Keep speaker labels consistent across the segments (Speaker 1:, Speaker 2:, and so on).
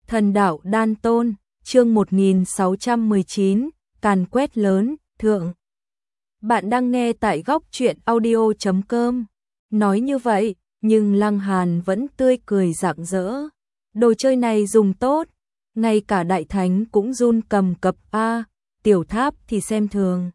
Speaker 1: Thần đạo đan tôn, chương 1619, càn quét lớn, thượng. Bạn đang nghe tại góc truyện audio.com. Nói như vậy, nhưng Lăng Hàn vẫn tươi cười rạng rỡ. Đồ chơi này dùng tốt, ngay cả đại thánh cũng run cầm cập a, tiểu tháp thì xem thường.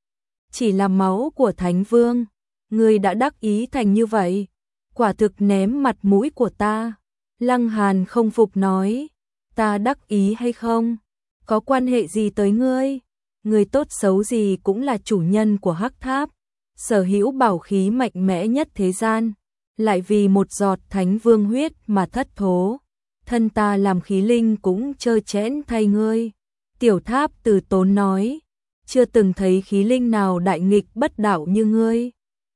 Speaker 1: Chỉ là máu của thánh vương, người đã đắc ý thành như vậy, quả thực ném mặt mũi của ta. Lăng Hàn không phục nói, ta đắc ý hay không, có quan hệ gì tới ngươi? Người tốt xấu gì cũng là chủ nhân của Hắc Tháp, sở hữu bảo khí mạnh mẽ nhất thế gian, lại vì một giọt thánh vương huyết mà thất thố. Thân ta làm khí linh cũng trơ trẽn thay ngươi. Tiểu Tháp từ tốn nói, chưa từng thấy khí linh nào đại nghịch bất đạo như ngươi.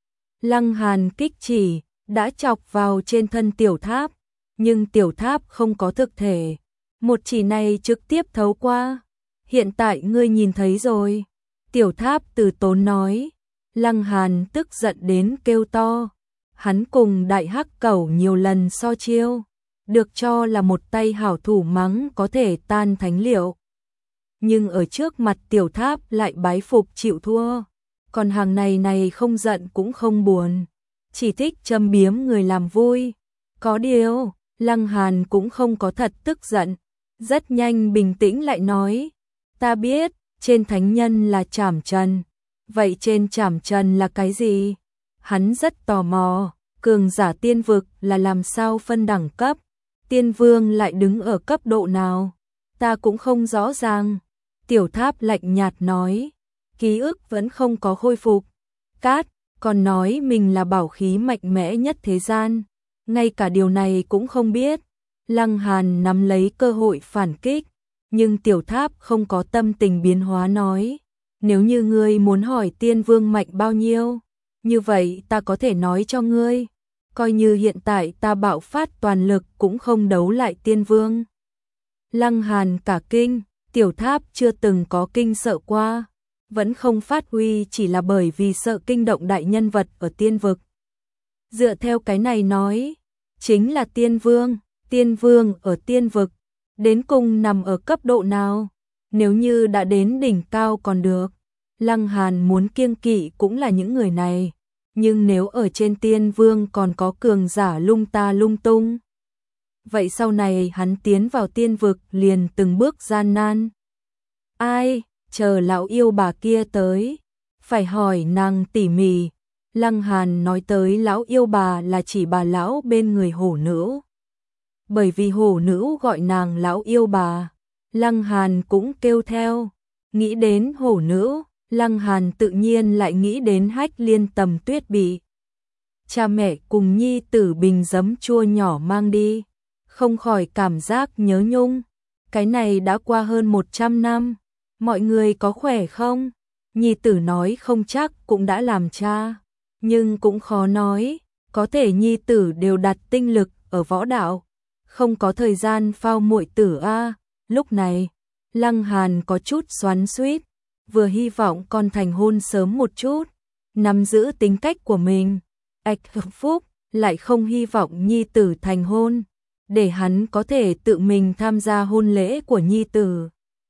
Speaker 1: Lăng Hàn kích chỉ, đã chọc vào trên thân Tiểu Tháp, nhưng Tiểu Tháp không có thực thể. Một chỉ này trực tiếp thấu qua. Hiện tại ngươi nhìn thấy rồi. Tiểu Tháp từ tốn nói. Lăng Hàn tức giận đến kêu to. Hắn cùng Đại Hắc Cẩu nhiều lần so chiêu, được cho là một tay hảo thủ mắng có thể tan thánh liệu. Nhưng ở trước mặt Tiểu Tháp lại bái phục chịu thua. Còn hàng này không giận cũng không buồn, chỉ thích châm biếm người làm vui. Có điều, Lăng Hàn cũng không có thật tức giận, rất nhanh bình tĩnh lại nói, ta biết, trên thánh nhân là Trảm Trần, vậy trên Trảm Trần là cái gì? Hắn rất tò mò, cường giả tiên vực là làm sao phân đẳng cấp, tiên vương lại đứng ở cấp độ nào? Ta cũng không rõ ràng. Tiểu Tháp lạnh nhạt nói, ký ức vẫn không có khôi phục. Cát, còn nói mình là bảo khí mạnh mẽ nhất thế gian, ngay cả điều này cũng không biết. Lăng Hàn nắm lấy cơ hội phản kích, nhưng Tiểu Tháp không có tâm tình biến hóa nói, nếu như ngươi muốn hỏi tiên vương mạnh bao nhiêu, như vậy ta có thể nói cho ngươi, coi như hiện tại ta bạo phát toàn lực cũng không đấu lại tiên vương. Lăng Hàn cả kinh, Tiểu Tháp chưa từng có kinh sợ qua, vẫn không phát huy chỉ là bởi vì sợ kinh động đại nhân vật ở tiên vực. Dựa theo cái này nói, chính là tiên vương ở tiên vực, đến cùng nằm ở cấp độ nào? Nếu như đã đến đỉnh cao còn được, Lăng Hàn muốn kiêng kỵ cũng là những người này, nhưng nếu ở trên tiên vương còn có cường giả lung ta lung tung, vậy sau này hắn tiến vào tiên vực liền từng bước gian nan. Ai, chờ lão yêu bà kia tới, phải hỏi nàng tỉ mỉ. Lăng Hàn nói tới lão yêu bà là chỉ bà lão bên người hổ nữ. Bởi vì hổ nữ gọi nàng lão yêu bà, Lăng Hàn cũng kêu theo. Nghĩ đến hổ nữ, Lăng Hàn tự nhiên lại nghĩ đến Hách Liên Tầm Tuyết bị cha mẹ cùng nhi tử bình giấm chua nhỏ mang đi, không khỏi cảm giác nhớ nhung. Cái này đã qua hơn 100 năm, mọi người có khỏe không? Nhi tử nói không chắc cũng đã làm cha, nhưng cũng khó nói, có thể nhi tử đều đặt tinh lực ở võ đạo, không có thời gian phao muội tử a. Lúc này, Lăng Hàn có chút xoắn xuýt, vừa hy vọng con thành hôn sớm một chút, nắm giữ tính cách của mình, hạnh phúc, lại không hy vọng nhi tử thành hôn, để hắn có thể tự mình tham gia hôn lễ của nhi tử.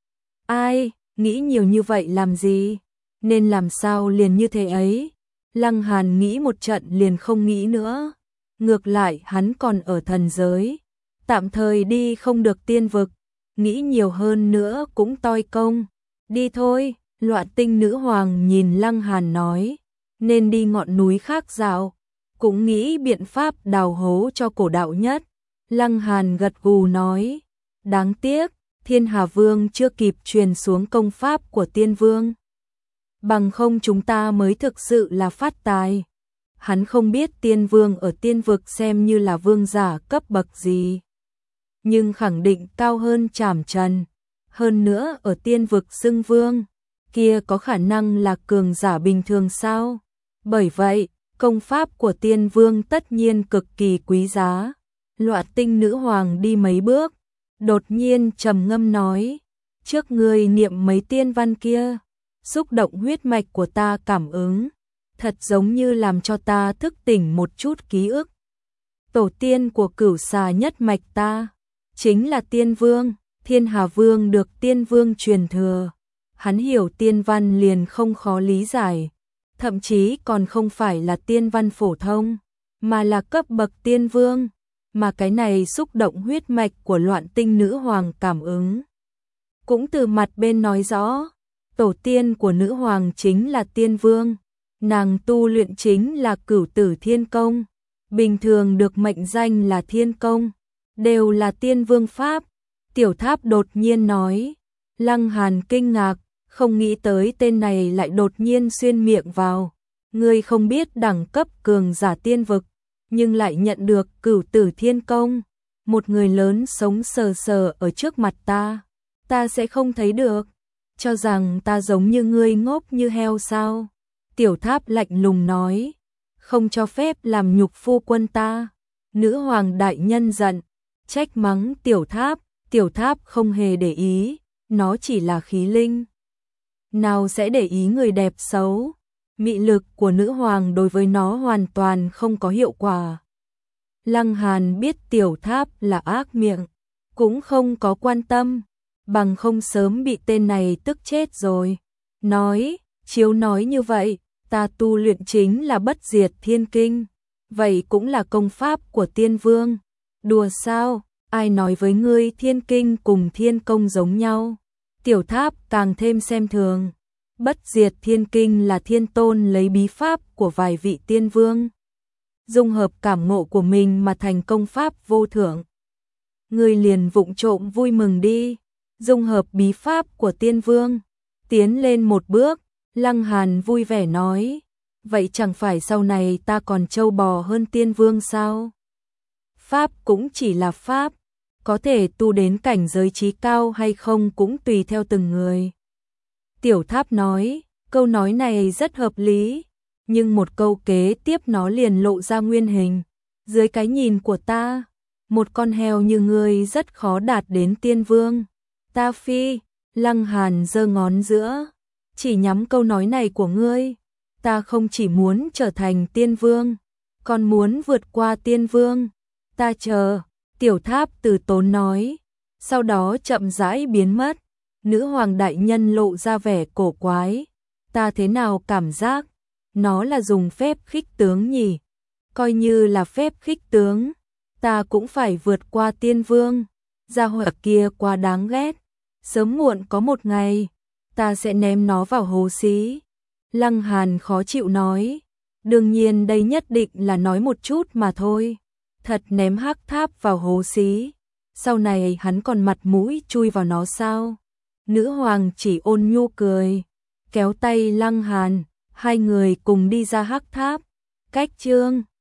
Speaker 1: Ai, nghĩ nhiều như vậy làm gì? Nên làm sao liền như thế ấy? Lăng Hàn nghĩ một trận liền không nghĩ nữa. Ngược lại hắn còn ở thần giới, tạm thời đi không được tiên vực, nghĩ nhiều hơn nữa cũng toi công. Đi thôi, Loạn Tinh nữ hoàng nhìn Lăng Hàn nói, nên đi ngọn núi khác dạo, cũng nghĩ biện pháp đào hố cho cổ đạo nhất. Lăng Hàn gật gù nói, đáng tiếc, Thiên Hà Vương chưa kịp truyền xuống công pháp của tiên vương. Bằng không chúng ta mới thực sự là phát tài. Hắn không biết tiên vương ở tiên vực xem như là vương giả cấp bậc gì, nhưng khẳng định cao hơn Trảm Trần. Hơn nữa ở tiên vực xưng vương, kia có khả năng là cường giả bình thường sao? Bởi vậy, công pháp của tiên vương tất nhiên cực kỳ quý giá. Loạn Tinh nữ hoàng đi mấy bước, đột nhiên trầm ngâm nói, trước ngươi niệm mấy tiên văn kia, xúc động huyết mạch của ta cảm ứng, thật giống như làm cho ta thức tỉnh một chút ký ức. Tổ tiên của Cửu Xà nhất mạch ta, chính là tiên vương, Thiên Hà Vương được tiên vương truyền thừa. Hắn hiểu tiên văn liền không khó lý giải, thậm chí còn không phải là tiên văn phổ thông, mà là cấp bậc tiên vương, mà cái này xúc động huyết mạch của Loạn Tinh nữ hoàng cảm ứng. Cũng từ mặt bên nói rõ, tổ tiên của nữ hoàng chính là tiên vương, nàng tu luyện chính là Cửu Tử Thiên Công, bình thường được mệnh danh là Thiên Công, đều là tiên vương pháp. Tiểu Tháp đột nhiên nói. Lăng Hàn kinh ngạc, không nghĩ tới tên này lại đột nhiên xuyên miệng vào. Ngươi không biết đẳng cấp cường giả tiên vực, nhưng lại nhận được Cửu Tử Thiên Công. Một người lớn sống sờ sờ ở trước mặt ta sẽ không thấy được. Cho rằng ta giống như ngươi ngốc như heo sao? Tiểu Tháp lạnh lùng nói, không cho phép làm nhục phu quân ta. Nữ hoàng đại nhân giận, trách mắng Tiểu Tháp. Tiểu Tháp không hề để ý, nó chỉ là khí linh. Nào sẽ để ý người đẹp xấu? Mị lực của nữ hoàng đối với nó hoàn toàn không có hiệu quả. Lăng Hàn biết Tiểu Tháp là ác miệng, cũng không có quan tâm, bằng không sớm bị tên này tức chết rồi. Nói, chiếu nói như vậy, ta tu luyện chính là Bất Diệt Thiên Kinh, vậy cũng là công pháp của tiên vương. Đùa sao? Ai nói với ngươi Thiên Kinh cùng Thiên Công giống nhau? Tiểu Tháp càng thêm xem thường. Bất Diệt Thiên Kinh là Thiên Tôn lấy bí pháp của vài vị tiên vương, dung hợp cảm ngộ của mình mà thành công pháp vô thượng. Ngươi liền vụng trộm vui mừng đi, dung hợp bí pháp của tiên vương, tiến lên một bước. Lăng Hàn vui vẻ nói, vậy chẳng phải sau này ta còn trâu bò hơn tiên vương sao? Pháp cũng chỉ là pháp, có thể tu đến cảnh giới trí cao hay không cũng tùy theo từng người. Tiểu Tháp nói, câu nói này rất hợp lý, nhưng một câu kế tiếp nó liền lộ ra nguyên hình. Dưới cái nhìn của ta, một con heo như ngươi rất khó đạt đến tiên vương. Ta phi. Lăng Hàn giơ ngón giữa, chỉ nhắm câu nói này của ngươi. Ta không chỉ muốn trở thành tiên vương, còn muốn vượt qua tiên vương. Ta chờ. Tiểu Tháp từ tốn nói, sau đó chậm rãi biến mất. Nữ hoàng đại nhân lộ ra vẻ cổ quái. Ta thế nào cảm giác nó là dùng phép khích tướng nhỉ? Coi như là phép khích tướng, ta cũng phải vượt qua tiên vương. Gia hỏa kia quá đáng ghét, sớm muộn có một ngày ta sẽ ném nó vào hố xí. Lăng Hàn khó chịu nói, đương nhiên đây nhất định là nói một chút mà thôi. Thật ném Hắc Tháp vào hố xí, sau này hắn còn mặt mũi chui vào nó sao? Nữ hoàng chỉ ôn nhu cười, kéo tay Lăng Hàn, hai người cùng đi ra Hắc Tháp. Cách chương